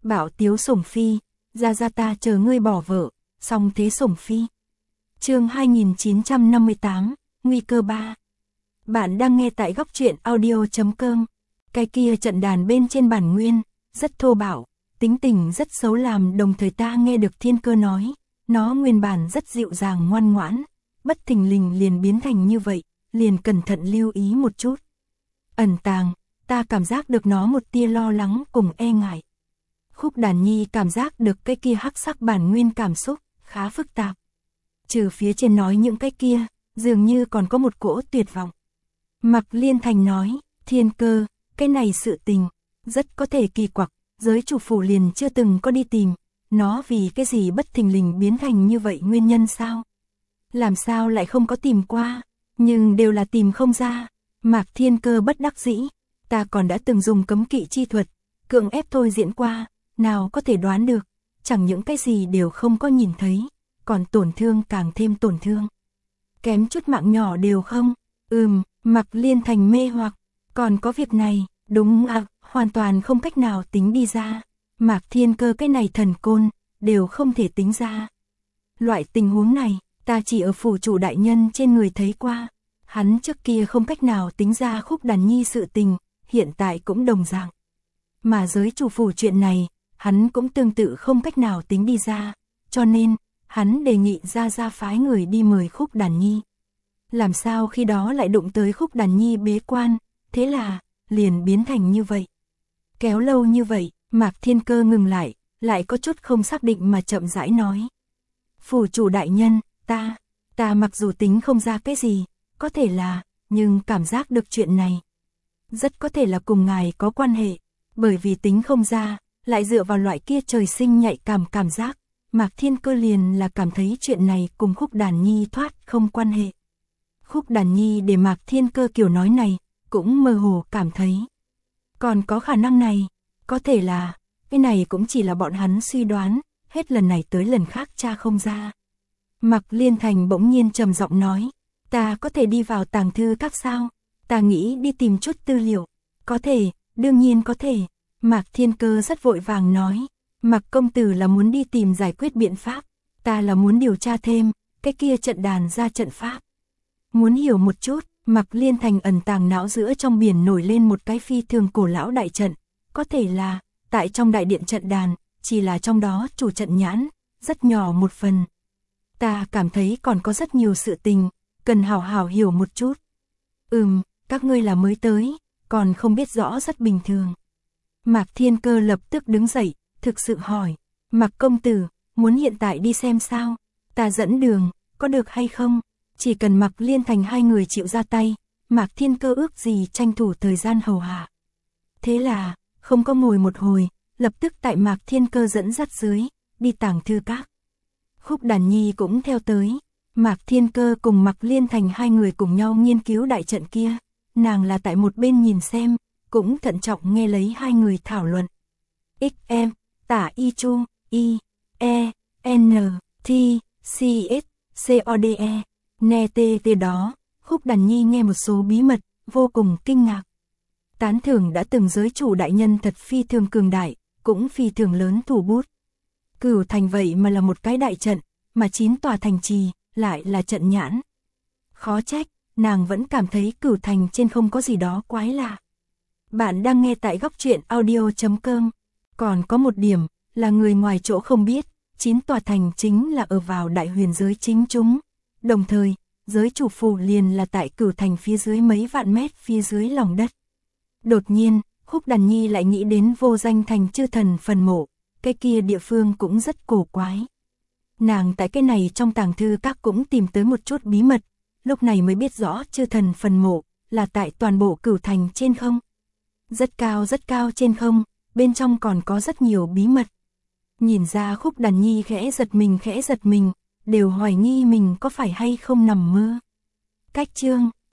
Bảo tiếu sủng phi, ra ta chờ ngươi bỏ vợ, song thế sủng phi. Chương 2958, nguy cơ 3. Bạn đang nghe tại góc truyện audio.com. Cái kia trận đàn bên trên bản nguyên, rất thô bạo, tính tình rất xấu, làm đồng thời ta nghe được Thiên Cơ nói, nó nguyên bản rất dịu dàng ngoan ngoãn, bất thình lình liền biến thành như vậy, liền cẩn thận lưu ý một chút. Ẩn tàng, ta cảm giác được nó một tia lo lắng cùng e ngại. Khúc Đàn Nhi cảm giác được cái kia hắc sắc bản nguyên cảm xúc, khá phức tạp. Trừ phía trên nói những cái kia, dường như còn có một cỗ tuyệt vọng. Mạc Liên Thành nói, Thiên Cơ, cái này sự tình, rất có thể kỳ quặc, giới chủ phủ liền chưa từng có đi tìm, nó vì cái gì bất thình lình biến thành như vậy, nguyên nhân sao? Làm sao lại không có tìm qua, nhưng đều là tìm không ra. Mạc Thiên Cơ bất đắc dĩ, ta còn đã từng dùng cấm kỵ chi thuật, cưỡng ép thôi diễn qua, nào có thể đoán được, chẳng những cái gì đều không có nhìn thấy, còn tổn thương càng thêm tổn thương. Kém chút mạng nhỏ đều không? Mạc Liên Thành mê hoặc, còn có việc này, đúng à, hoàn toàn không cách nào tính đi ra. Mạc Thiên Cơ cái này thần côn, đều không thể tính ra. Loại tình huống này, ta chỉ ở phủ chủ đại nhân trên người thấy qua. Hắn trước kia không cách nào tính ra Khúc Đàn Nhi sự tình, hiện tại cũng đồng dạng. Mà giới chủ phủ chuyện này, hắn cũng tương tự không cách nào tính đi ra, cho nên, hắn đề nghị ra phái người đi mời Khúc Đàn Nhi. Làm sao khi đó lại đụng tới Khúc Đàn Nhi bế quan, thế là, liền biến thành như vậy. Kéo lâu như vậy, Mạc Thiên Cơ ngừng lại có chút không xác định mà chậm rãi nói. Phủ chủ đại nhân, ta mặc dù tính không ra cái gì, có thể là, nhưng cảm giác được chuyện này. Rất có thể là cùng ngài có quan hệ, bởi vì tính không ra, lại dựa vào loại kia trời sinh nhạy cảm giác, Mạc Thiên Cơ liền là cảm thấy chuyện này cùng Khúc Đàn Nhi thoát không quan hệ. Khúc Đàn Nhi để Mạc Thiên Cơ kiểu nói này, cũng mơ hồ cảm thấy. Còn có khả năng này, có thể là, cái này cũng chỉ là bọn hắn suy đoán, hết lần này tới lần khác tra không ra. Mạc Liên Thành bỗng nhiên trầm giọng nói, ta có thể đi vào tàng thư các sao? Ta nghĩ đi tìm chút tư liệu. Có thể, đương nhiên có thể. Mạc Thiên Cơ rất vội vàng nói, Mạc công tử là muốn đi tìm giải quyết biện pháp, ta là muốn điều tra thêm, cái kia trận đàn ra trận pháp. Muốn hiểu một chút, Mạc Liên Thành ẩn tàng não giữa trong biển nổi lên một cái phi thường cổ lão đại trận, có thể là, tại trong đại điện trận đàn, chỉ là trong đó chủ trận nhãn, rất nhỏ một phần. Ta cảm thấy còn có rất nhiều sự tình, cần hảo hảo hiểu một chút. Các ngươi là mới tới, còn không biết rõ rất bình thường. Mạc Thiên Cơ lập tức đứng dậy, thực sự hỏi, Mạc công tử, muốn hiện tại đi xem sao? Ta dẫn đường, có được hay không? Chỉ cần Mạc Liên Thành hai người chịu ra tay, Mạc Thiên Cơ ước gì tranh thủ thời gian hầu hạ. Thế là, không có ngồi một hồi, lập tức tại Mạc Thiên Cơ dẫn dắt dưới, đi tàng thư các. Khúc Đàn Nhi cũng theo tới, Mạc Thiên Cơ cùng Mạc Liên Thành hai người cùng nhau nghiên cứu đại trận kia, nàng là tại một bên nhìn xem, cũng thận trọng nghe lấy hai người thảo luận. XM, tả y chu, y, e, n, t, c, s, code, ne t đó, Khúc Đàn Nhi nghe một số bí mật, vô cùng kinh ngạc. Tán thưởng đã từng giới chủ đại nhân thật phi thường cường đại, cũng phi thường lớn thủ bút. Cửu thành vậy mà là một cái đại trận, mà 9 tòa thành trì, lại là trận nhãn. Khó trách, nàng vẫn cảm thấy Cửu thành trên không có gì đó quái lạ. Bạn đang nghe tại góc truyện audio.com. Còn có một điểm, là người ngoài chỗ không biết, 9 tòa thành chính là ở vào đại huyền giới chính chúng. Đồng thời, giới chủ phủ liền là tại Cửu thành phía dưới mấy vạn mét phía dưới lòng đất. Đột nhiên, Khúc Đàn Nhi lại nghĩ đến Vô Danh thành chư thần phần mộ, cái kia địa phương cũng rất cổ quái. Nàng tại cái này trong tàng thư các cũng tìm tới một chút bí mật, lúc này mới biết rõ chư thần phần mộ là tại toàn bộ Cửu thành trên không. Rất cao trên không, bên trong còn có rất nhiều bí mật. Nhìn ra Khúc Đàn Nhi khẽ giật mình, đều hoài nghi mình có phải hay không nằm mơ. Cách chương